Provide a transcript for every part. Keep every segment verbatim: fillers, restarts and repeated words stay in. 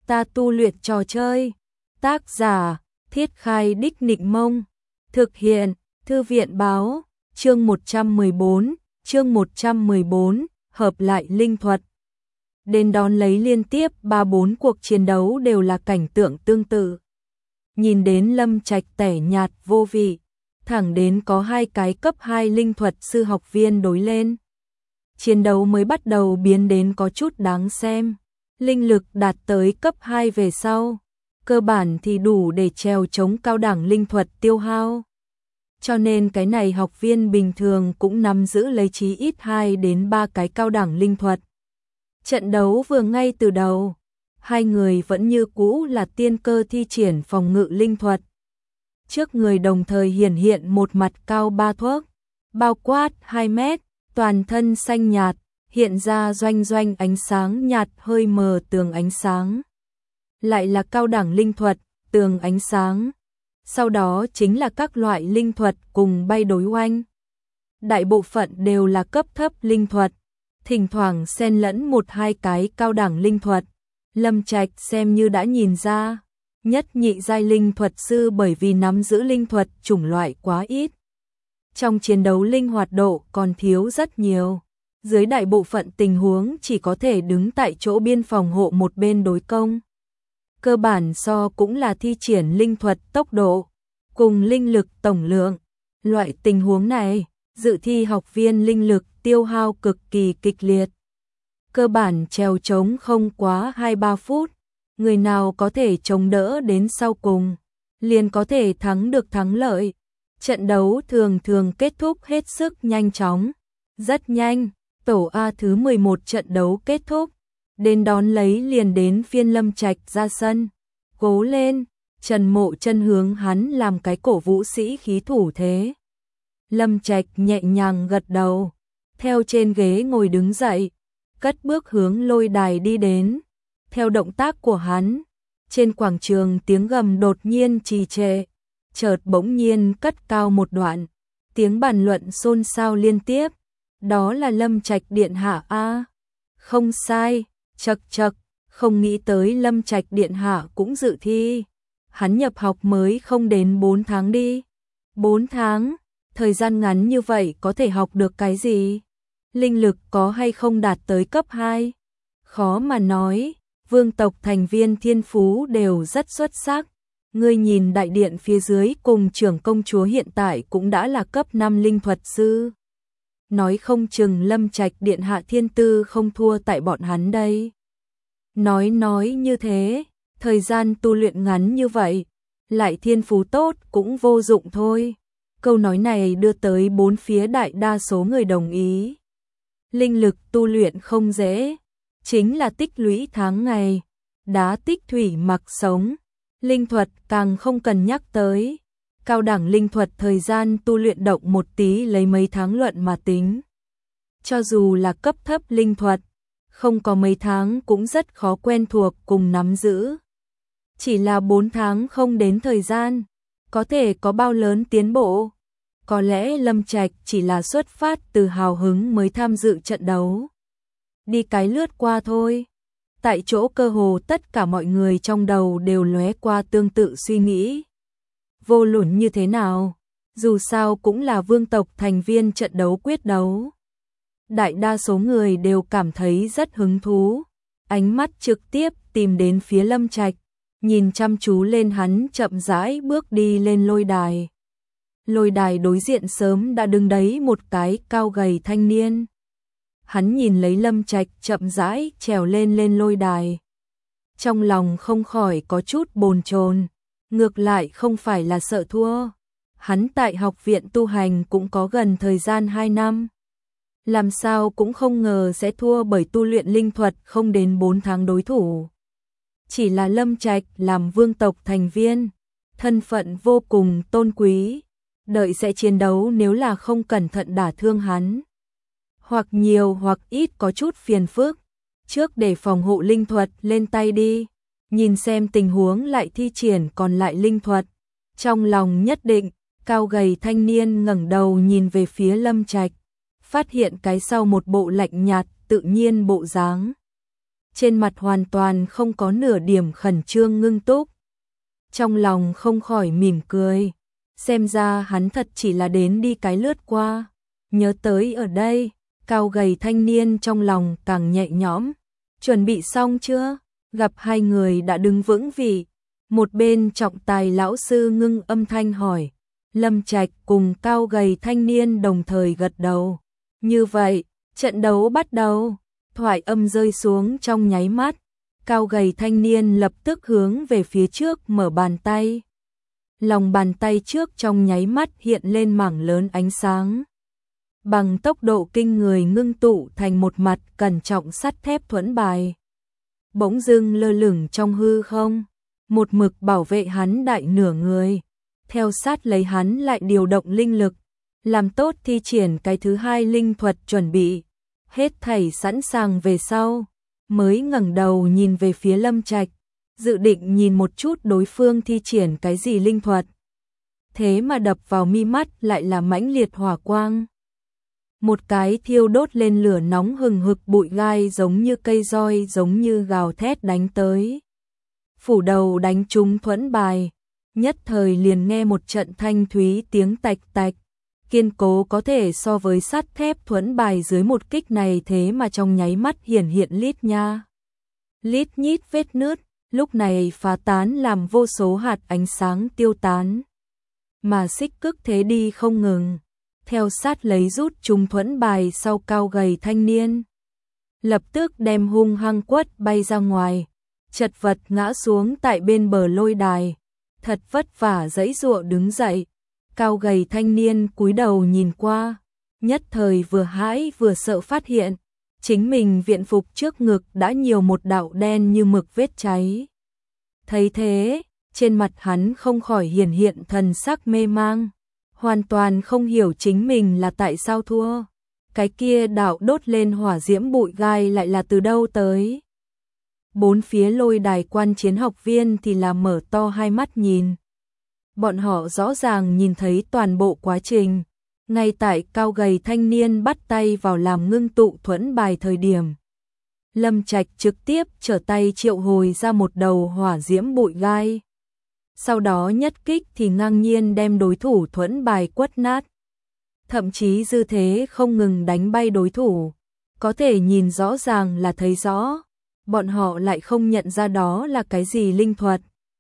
ta tu luyện trò chơi. Tác giả, Thiết Khai Đích Nịnh Mông. Thực hiện, Thư viện Báo. Chương một trăm mười bốn, chương một trăm mười bốn, hợp lại linh thuật. Đến đón lấy liên tiếp ba bốn cuộc chiến đấu đều là cảnh tượng tương tự. Nhìn đến Lâm Trạch tẻ nhạt vô vị, thẳng đến có hai cái cấp hai linh thuật sư học viên đối lên. Chiến đấu mới bắt đầu biến đến có chút đáng xem. Linh lực đạt tới cấp hai về sau, cơ bản thì đủ để trèo chống cao đẳng linh thuật tiêu hao. Cho nên cái này học viên bình thường cũng nắm giữ lấy chí ít hai đến ba cái cao đẳng linh thuật. Trận đấu vừa ngay từ đầu, hai người vẫn như cũ là tiên cơ thi triển phòng ngự linh thuật. Trước người đồng thời hiển hiện một mặt cao ba thước, bao quát hai mét, toàn thân xanh nhạt, hiện ra doanh doanh ánh sáng nhạt hơi mờ tường ánh sáng. Lại là cao đẳng linh thuật, tường ánh sáng. Sau đó chính là các loại linh thuật cùng bay đối oanh. Đại bộ phận đều là cấp thấp linh thuật, thỉnh thoảng xen lẫn một hai cái cao đẳng linh thuật. Lâm Trạch xem như đã nhìn ra, nhất nhị giai linh thuật sư bởi vì nắm giữ linh thuật chủng loại quá ít. Trong chiến đấu linh hoạt độ còn thiếu rất nhiều. Dưới đại bộ phận tình huống chỉ có thể đứng tại chỗ biên phòng hộ một bên đối công. Cơ bản so cũng là thi triển linh thuật tốc độ, cùng linh lực tổng lượng. Loại tình huống này, dự thi học viên linh lực tiêu hao cực kỳ kịch liệt. Cơ bản trèo chống không quá hai ba phút, người nào có thể chống đỡ đến sau cùng, liền có thể thắng được thắng lợi. Trận đấu thường thường kết thúc hết sức nhanh chóng, rất nhanh. Tổ A thứ mười một trận đấu kết thúc, đến đón lấy liền đến phiên Lâm Trạch ra sân. Cố lên, Trần Mộ Chân hướng hắn làm cái cổ vũ sĩ khí thủ thế. Lâm Trạch nhẹ nhàng gật đầu, theo trên ghế ngồi đứng dậy, cất bước hướng lôi đài đi đến. Theo động tác của hắn, trên quảng trường tiếng gầm đột nhiên trì trệ, chợt bỗng nhiên cất cao một đoạn, tiếng bàn luận xôn xao liên tiếp. Đó là Lâm Trạch điện hạ a. Không sai, chậc chậc, không nghĩ tới Lâm Trạch điện hạ cũng dự thi. Hắn nhập học mới không đến bốn tháng đi. bốn tháng, thời gian ngắn như vậy có thể học được cái gì? Linh lực có hay không đạt tới cấp hai? Khó mà nói, vương tộc thành viên thiên phú đều rất xuất sắc. Ngươi nhìn đại điện phía dưới cùng trưởng công chúa hiện tại cũng đã là cấp năm linh thuật sư. Nói không chừng Lâm Trạch điện hạ thiên tư không thua tại bọn hắn đây. Nói nói như thế, thời gian tu luyện ngắn như vậy, lại thiên phú tốt cũng vô dụng thôi. Câu nói này đưa tới bốn phía đại đa số người đồng ý. Linh lực tu luyện không dễ, chính là tích lũy tháng ngày, đá tích thủy mặc sống. Linh thuật càng không cần nhắc tới. Cao đẳng linh thuật thời gian tu luyện động một tí lấy mấy tháng luận mà tính. Cho dù là cấp thấp linh thuật, không có mấy tháng cũng rất khó quen thuộc cùng nắm giữ. Chỉ là bốn tháng không đến thời gian, có thể có bao lớn tiến bộ. Có lẽ Lâm Trạch chỉ là xuất phát từ hào hứng mới tham dự trận đấu. Đi cái lướt qua thôi. Tại chỗ cơ hồ tất cả mọi người trong đầu đều lóe qua tương tự suy nghĩ. Vô luận như thế nào, dù sao cũng là vương tộc thành viên trận đấu quyết đấu. Đại đa số người đều cảm thấy rất hứng thú, ánh mắt trực tiếp tìm đến phía Lâm Trạch, nhìn chăm chú lên hắn chậm rãi bước đi lên lôi đài. Lôi đài đối diện sớm đã đứng đấy một cái cao gầy thanh niên. Hắn nhìn lấy Lâm Trạch chậm rãi trèo lên lên lôi đài. Trong lòng không khỏi có chút bồn chồn. Ngược lại không phải là sợ thua. Hắn tại học viện tu hành cũng có gần thời gian hai năm. Làm sao cũng không ngờ sẽ thua bởi tu luyện linh thuật không đến bốn tháng đối thủ. Chỉ là Lâm Trạch làm vương tộc thành viên, thân phận vô cùng tôn quý. Đợi sẽ chiến đấu nếu là không cẩn thận đả thương hắn. Hoặc nhiều hoặc ít có chút phiền phức. Trước để phòng hộ linh thuật lên tay đi. Nhìn xem tình huống lại thi triển còn lại linh thuật. Trong lòng nhất định, cao gầy thanh niên ngẩng đầu nhìn về phía Lâm Trạch, phát hiện cái sau một bộ lạnh nhạt tự nhiên bộ dáng. trên mặt hoàn toàn không có nửa điểm khẩn trương ngưng túc. Trong lòng không khỏi mỉm cười, xem ra hắn thật chỉ là đến đi cái lướt qua. Nhớ tới ở đây, cao gầy thanh niên trong lòng càng nhẹ nhõm. Chuẩn bị xong chưa? Gặp hai người đã đứng vững vị. Một bên trọng tài lão sư ngưng âm thanh hỏi. Lâm Trạch cùng cao gầy thanh niên đồng thời gật đầu. Như vậy, trận đấu bắt đầu. Thoại âm rơi xuống trong nháy mắt. Cao gầy thanh niên lập tức hướng về phía trước mở bàn tay. Lòng bàn tay trước trong nháy mắt hiện lên mảng lớn ánh sáng. Bằng tốc độ kinh người ngưng tụ thành một mặt cẩn trọng sắt thép thuẫn bài. Bỗng dưng lơ lửng trong hư không, một mực bảo vệ hắn đại nửa người. Theo sát lấy hắn lại điều động linh lực, làm tốt thi triển cái thứ hai linh thuật chuẩn bị. Hết thảy sẵn sàng về sau, mới ngẩng đầu nhìn về phía Lâm Trạch, dự định nhìn một chút đối phương thi triển cái gì linh thuật. Thế mà đập vào mi mắt lại là mãnh liệt hỏa quang. Một cái thiêu đốt lên lửa nóng hừng hực bụi gai giống như cây roi giống như gào thét đánh tới. Phủ đầu đánh trúng thuẫn bài, nhất thời liền nghe một trận thanh thúy tiếng tạch tạch. Kiên cố có thể so với sắt thép thuẫn bài dưới một kích này thế mà trong nháy mắt hiển hiện lít nha. Lít nhít vết nứt, lúc này phá tán làm vô số hạt ánh sáng tiêu tán. Mà xích cức thế đi không ngừng, theo sát lấy rút trùng thuẫn bài sau cao gầy thanh niên. Lập tức đem hung hăng quất bay ra ngoài, chật vật ngã xuống tại bên bờ lôi đài. Thật vất vả giãy giụa đứng dậy. Cao gầy thanh niên cúi đầu nhìn qua, nhất thời vừa hãi vừa sợ phát hiện, chính mình viện phục trước ngực đã nhiều một đạo đen như mực vết cháy. Thấy thế, trên mặt hắn không khỏi hiển hiện thần sắc mê mang, hoàn toàn không hiểu chính mình là tại sao thua. Cái kia đạo đốt lên hỏa diễm bụi gai lại là từ đâu tới. Bốn phía lôi đài quan chiến học viên thì là mở to hai mắt nhìn. Bọn họ rõ ràng nhìn thấy toàn bộ quá trình, ngay tại cao gầy thanh niên bắt tay vào làm ngưng tụ thuẫn bài thời điểm. Lâm Trạch trực tiếp trở tay triệu hồi ra một đầu hỏa diễm bụi gai. Sau đó nhất kích thì ngang nhiên đem đối thủ thuẫn bài quất nát. Thậm chí dư thế không ngừng đánh bay đối thủ. Có thể nhìn rõ ràng là thấy rõ, bọn họ lại không nhận ra đó là cái gì linh thuật.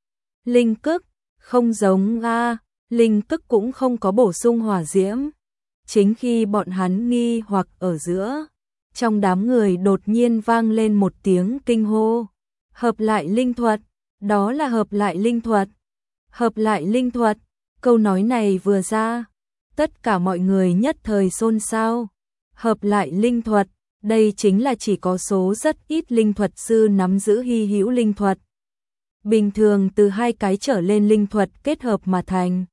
Linh cức. Không giống a, linh cức cũng không có bổ sung hỏa diễm. Chính khi bọn hắn nghi hoặc ở giữa, trong đám người đột nhiên vang lên một tiếng kinh hô. Hợp lại linh thuật, đó là hợp lại linh thuật. Hợp lại linh thuật, câu nói này vừa ra, tất cả mọi người nhất thời xôn xao. Hợp lại linh thuật, đây chính là chỉ có số rất ít linh thuật sư nắm giữ hy hữu linh thuật. Bình thường từ hai cái trở lên linh thuật kết hợp mà thành.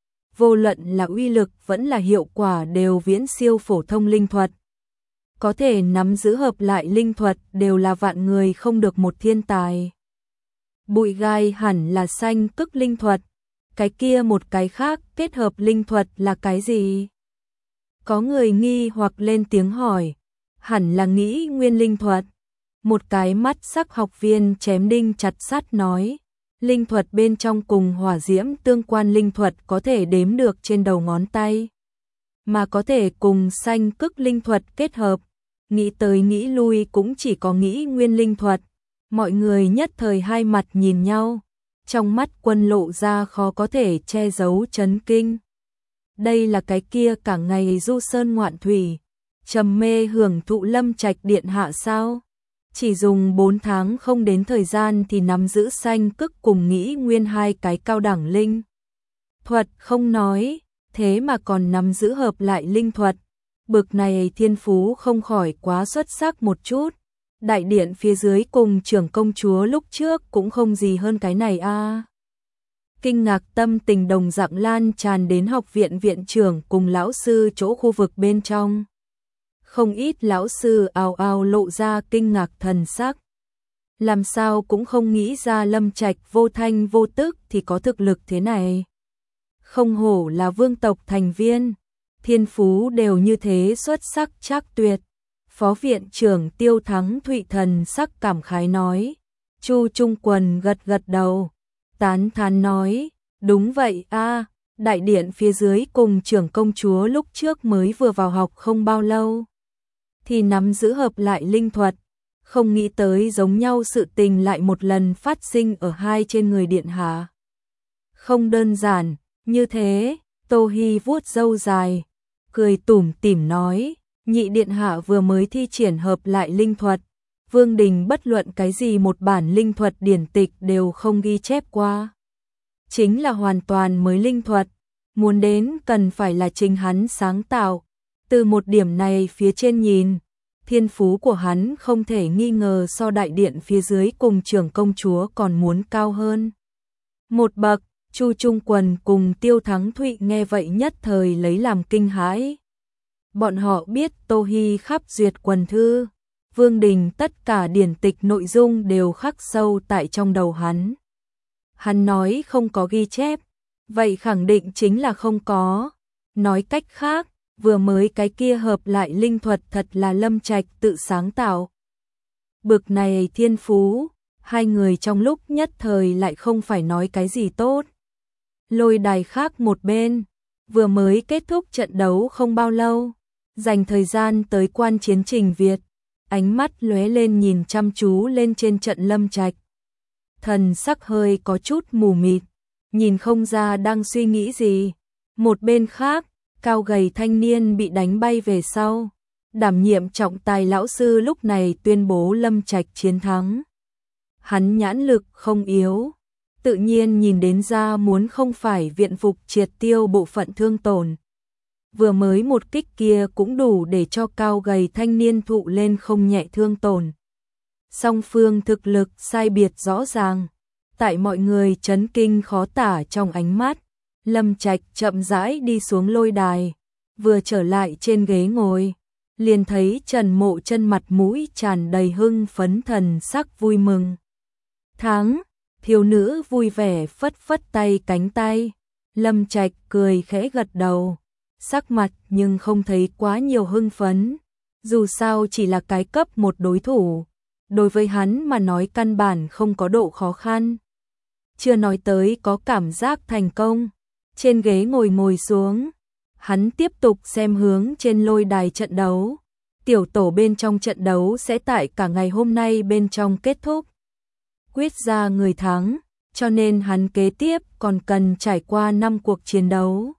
Vô luận là uy lực vẫn là hiệu quả đều viễn siêu phổ thông linh thuật. Có thể nắm giữ hợp lại linh thuật đều là vạn người không được một thiên tài. Bụi gai hẳn là xanh cức linh thuật. Cái kia một cái khác kết hợp linh thuật là cái gì? Có người nghi hoặc lên tiếng hỏi. Hẳn là nghĩ nguyên linh thuật. Một cái mắt sắc học viên chém đinh chặt sắt nói, linh thuật bên trong cùng hỏa diễm tương quan linh thuật có thể đếm được trên đầu ngón tay, mà có thể cùng xanh cức linh thuật kết hợp, nghĩ tới nghĩ lui cũng chỉ có nghĩ nguyên linh thuật. Mọi người nhất thời hai mặt nhìn nhau, trong mắt Quân lộ ra khó có thể che giấu chấn kinh. Đây là cái kia cả ngày du sơn ngoạn thủy, trầm mê hưởng thụ Lâm Trạch điện hạ sao? Chỉ dùng bốn tháng không đến thời gian thì nắm giữ xanh cức cùng nghĩ nguyên hai cái cao đẳng linh thuật không nói, thế mà còn nắm giữ hợp lại linh thuật. Bực này thiên phú không khỏi quá xuất sắc một chút. Đại điện phía dưới cùng trưởng công chúa lúc trước cũng không gì hơn cái này a. À. Kinh ngạc tâm tình đồng dạng lan tràn đến học viện viện trưởng cùng lão sư chỗ khu vực bên trong. Không ít lão sư ào ào lộ ra kinh ngạc thần sắc. Làm sao cũng không nghĩ ra Lâm Trạch vô thanh vô tức thì có thực lực thế này. Không hổ là vương tộc thành viên, thiên phú đều như thế xuất sắc chắc tuyệt. Phó viện trưởng Tiêu Thắng Thụy thần sắc cảm khái nói. Chu Trung Quần gật gật đầu, tán thán nói, đúng vậy a, đại điện phía dưới cùng trưởng công chúa lúc trước mới vừa vào học không bao lâu, thì nắm giữ hợp lại linh thuật, không nghĩ tới giống nhau sự tình lại một lần phát sinh ở hai trên người điện hạ. Không đơn giản, như thế, Tô Hi vuốt râu dài, cười tủm tỉm nói, nhị điện hạ vừa mới thi triển hợp lại linh thuật, Vương Đình bất luận cái gì một bản linh thuật điển tịch đều không ghi chép qua. Chính là hoàn toàn mới linh thuật, muốn đến cần phải là chính hắn sáng tạo. Từ một điểm này phía trên nhìn, thiên phú của hắn không thể nghi ngờ so đại điện phía dưới cùng trưởng công chúa còn muốn cao hơn một bậc. Chu Trung Quần cùng Tiêu Thắng Thụy nghe vậy nhất thời lấy làm kinh hãi. Bọn họ biết Tô Hi khắp duyệt quần thư, Vương Đình tất cả điển tịch nội dung đều khắc sâu tại trong đầu hắn. Hắn nói không có ghi chép, vậy khẳng định chính là không có. Nói cách khác, vừa mới cái kia hợp lại linh thuật thật là Lâm Trạch tự sáng tạo. Bực này thiên phú, hai người trong lúc nhất thời lại không phải nói cái gì tốt. Lôi đài khác một bên, vừa mới kết thúc trận đấu không bao lâu, dành thời gian tới quan chiến Trình Việt, ánh mắt lóe lên nhìn chăm chú lên trên trận Lâm Trạch. Thần sắc hơi có chút mù mịt, nhìn không ra đang suy nghĩ gì. Một bên khác, cao gầy thanh niên bị đánh bay về sau, đảm nhiệm trọng tài lão sư lúc này tuyên bố Lâm Trạch chiến thắng. Hắn nhãn lực không yếu, tự nhiên nhìn đến ra muốn không phải viện phục triệt tiêu bộ phận thương tổn. Vừa mới một kích kia cũng đủ để cho cao gầy thanh niên thụ lên không nhẹ thương tổn. Song phương thực lực sai biệt rõ ràng, tại mọi người chấn kinh khó tả trong ánh mắt, Lâm Trạch chậm rãi đi xuống lôi đài, vừa trở lại trên ghế ngồi, liền thấy Trần Mộ Chân mặt mũi tràn đầy hưng phấn thần sắc vui mừng. Thắng, thiếu nữ vui vẻ phất phất tay cánh tay, Lâm Trạch cười khẽ gật đầu, sắc mặt nhưng không thấy quá nhiều hưng phấn, dù sao chỉ là cái cấp một đối thủ, đối với hắn mà nói căn bản không có độ khó khăn. Chưa nói tới có cảm giác thành công, trên ghế ngồi ngồi xuống, hắn tiếp tục xem hướng trên lôi đài trận đấu. Tiểu tổ bên trong trận đấu sẽ tại cả ngày hôm nay bên trong kết thúc, quyết ra người thắng, cho nên hắn kế tiếp còn cần trải qua năm cuộc chiến đấu.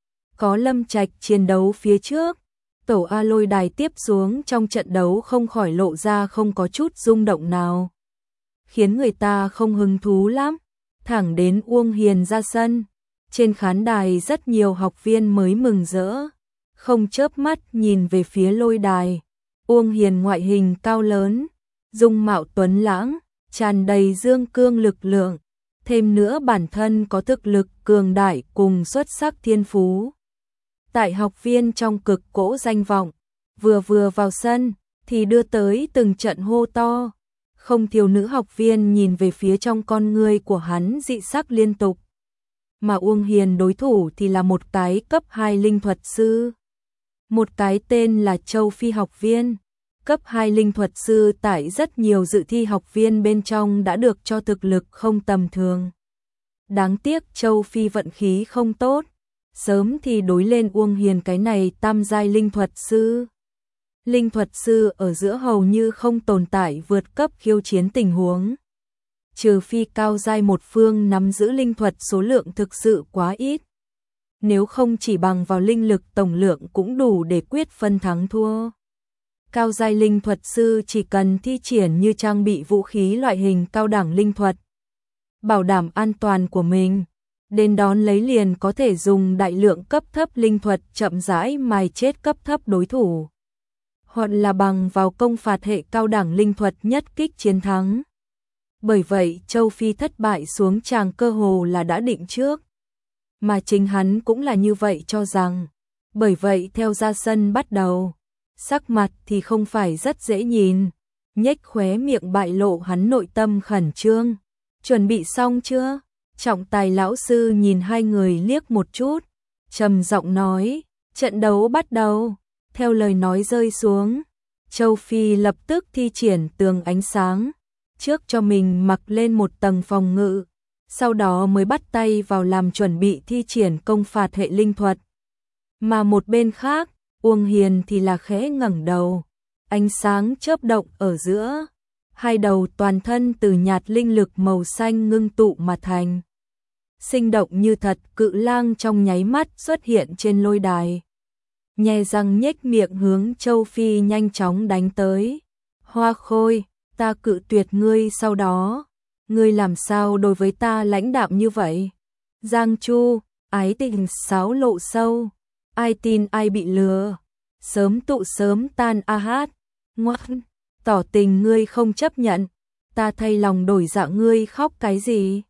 Có Lâm Trạch chiến đấu phía trước, tổ A lôi đài tiếp xuống trong trận đấu không khỏi lộ ra không có chút rung động nào, khiến người ta không hứng thú lắm. Thẳng đến Uông Hiền ra sân, trên khán đài rất nhiều học viên mới mừng rỡ, không chớp mắt nhìn về phía lôi đài. Uông Hiền ngoại hình cao lớn, dung mạo tuấn lãng, tràn đầy dương cương lực lượng, thêm nữa bản thân có thực lực cường đại cùng xuất sắc thiên phú. Tại học viên trong cực cỗ danh vọng, vừa vừa vào sân thì đưa tới từng trận hô to, không thiếu nữ học viên nhìn về phía trong con ngươi của hắn dị sắc liên tục. Mà Uông Hiền đối thủ thì là một cái cấp hai linh thuật sư, một cái tên là Châu Phi học viên. Cấp hai linh thuật sư tại rất nhiều dự thi học viên bên trong đã được cho thực lực không tầm thường. Đáng tiếc Châu Phi vận khí không tốt, sớm thì đối lên Uông Hiền cái này tam giai linh thuật sư. Linh thuật sư ở giữa hầu như không tồn tại vượt cấp khiêu chiến tình huống. Trừ phi cao giai một phương nắm giữ linh thuật số lượng thực sự quá ít. Nếu không chỉ bằng vào linh lực tổng lượng cũng đủ để quyết phân thắng thua. Cao giai linh thuật sư chỉ cần thi triển như trang bị vũ khí loại hình cao đẳng linh thuật, bảo đảm an toàn của mình, đến đón lấy liền có thể dùng đại lượng cấp thấp linh thuật chậm rãi mài chết cấp thấp đối thủ, hoặc là bằng vào công phạt hệ cao đẳng linh thuật nhất kích chiến thắng. Bởi vậy Châu Phi thất bại xuống tràng cơ hồ là đã định trước, mà chính hắn cũng là như vậy cho rằng. Bởi vậy theo ra sân bắt đầu, sắc mặt thì không phải rất dễ nhìn, nhếch khóe miệng bại lộ hắn nội tâm khẩn trương. Chuẩn bị xong chưa? Trọng tài lão sư nhìn hai người liếc một chút, trầm giọng nói, trận đấu bắt đầu. Theo lời nói rơi xuống, Châu Phi lập tức thi triển tường ánh sáng, trước cho mình mặc lên một tầng phòng ngự, sau đó mới bắt tay vào làm chuẩn bị thi triển công phạt hệ linh thuật. Mà một bên khác, Uông Hiền thì là khẽ ngẩng đầu, ánh sáng chớp động ở giữa, hai đầu toàn thân từ nhạt linh lực màu xanh ngưng tụ mà thành. Sinh động như thật, cự lang trong nháy mắt xuất hiện trên lôi đài. Nhe răng nhếch miệng hướng Châu Phi nhanh chóng đánh tới. Hoa Khôi, ta cự tuyệt ngươi, sau đó ngươi làm sao đối với ta lãnh đạm như vậy? Giang Chu, ái tình sáo lộ sâu, ai tin ai bị lừa, sớm tụ sớm tan a hát, ngoan, tỏ tình ngươi không chấp nhận, ta thay lòng đổi dạ, ngươi khóc cái gì?